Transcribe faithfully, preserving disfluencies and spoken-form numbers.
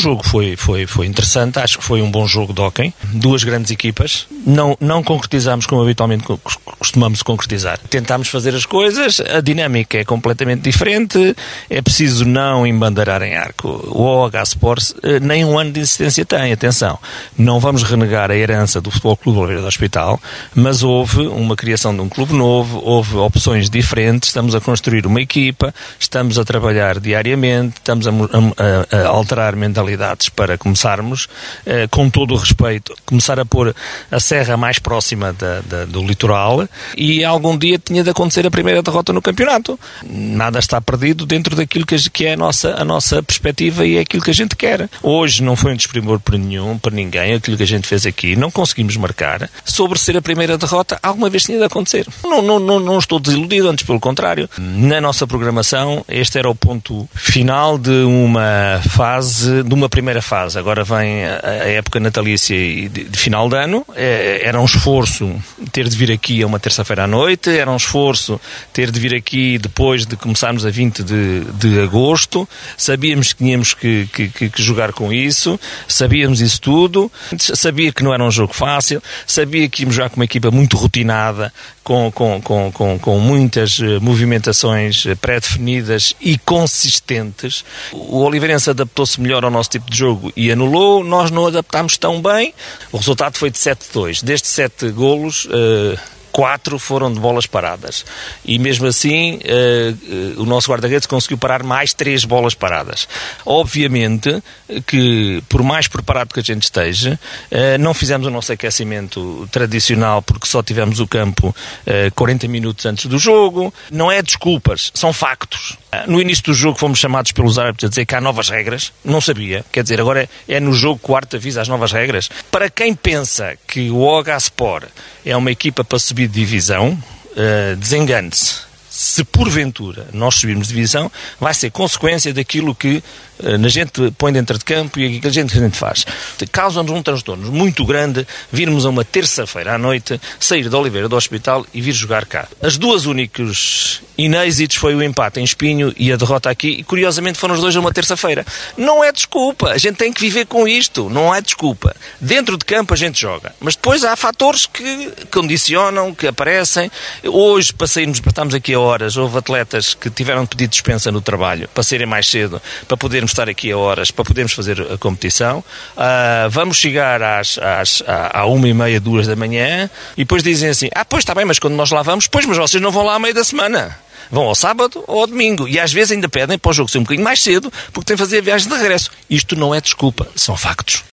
jogo foi, foi, foi interessante, acho que foi um bom jogo de hóquei, duas grandes equipas, não, não concretizámos como habitualmente costumamos concretizar. Tentámos fazer as coisas, a dinâmica é completamente diferente, é preciso não embandeirar em arco. O O H Sport nem um ano de existência tem, atenção, não vamos renegar a herança do Futebol Clube Oliveira do Hospital, mas houve uma criação de um clube novo, houve opções diferentes, estamos a construir uma equipa, estamos a trabalhar diariamente, estamos a, a, a alterar mentalidades para começarmos, eh, com todo o respeito, começar a pôr a serra mais próxima da, da, do litoral, e algum dia tinha de acontecer a primeira derrota no campeonato. Nada está perdido dentro daquilo que, que é a nossa, a nossa perspectiva e é aquilo que a gente quer. Hoje não foi um desprimor para nenhum, para ninguém, aquilo que a gente fez aqui, não conseguimos marcar. Sobre ser a primeira derrota, alguma vez tinha de acontecer. Não, não, não, não estou desiludido, antes pelo contrário. Na nossa programação, este era o ponto final de uma fase, de uma primeira fase. Agora vem a época natalícia e de, de final de ano. Era um esforço ter de vir aqui a uma terça-feira à noite, era um esforço ter de vir aqui depois de começarmos a vinte de, de agosto. Sabíamos que tínhamos que, que, que jogar com isso, sabíamos isso tudo, sabia que não era um jogo fácil, sabia que íamos jogar com uma equipa muito rotinada, com, com, com, com, com muitas movimentações pré-definidas e consistentes. O Oliveirense adaptou-se melhor ao nosso tipo de jogo e anulou, nós não adaptámos tão bem. O resultado foi de sete a dois. Destes sete golos, uh, quatro foram de bolas paradas. E mesmo assim, uh, uh, o nosso guarda-redes conseguiu parar mais três bolas paradas. Obviamente que, por mais preparado que a gente esteja, uh, não fizemos o nosso aquecimento tradicional porque só tivemos o campo uh, quarenta minutos antes do jogo. Não é desculpas, são factos. Uh, no início do jogo fomos chamados pelos árbitros a dizer que há novas regras. Não sabia. Quer dizer, agora é, é no jogo que o árbitro avisa as novas regras. Para quem pensa que o O H Sport é uma equipa para subir de divisão, uh, desengane-se. Se porventura nós subirmos de divisão, vai ser consequência daquilo que uh, a gente põe dentro de campo e aquilo que a gente, a gente faz. Causa-nos um transtorno muito grande virmos a uma terça-feira à noite, sair de Oliveira do Hospital e vir jogar cá. As duas únicos inêxitos foi o empate em Espinho e a derrota aqui, e curiosamente foram os dois a uma terça-feira. Não é desculpa, a gente tem que viver com isto, não é desculpa. Dentro de campo a gente joga, mas depois há fatores que condicionam, que aparecem. Hoje, para sairmos, estamos aqui a horas, houve atletas que tiveram de pedir dispensa no trabalho para saírem mais cedo, para podermos estar aqui a horas, para podermos fazer a competição. Uh, vamos chegar às, às, à uma e meia, duas da manhã, e depois dizem assim, ah, pois está bem, mas quando nós lá vamos, pois, mas vocês não vão lá à meia da semana. Vão ao sábado ou ao domingo. E às vezes ainda pedem para o jogo ser um bocadinho mais cedo, porque têm que fazer a viagem de regresso. Isto não é desculpa, são factos.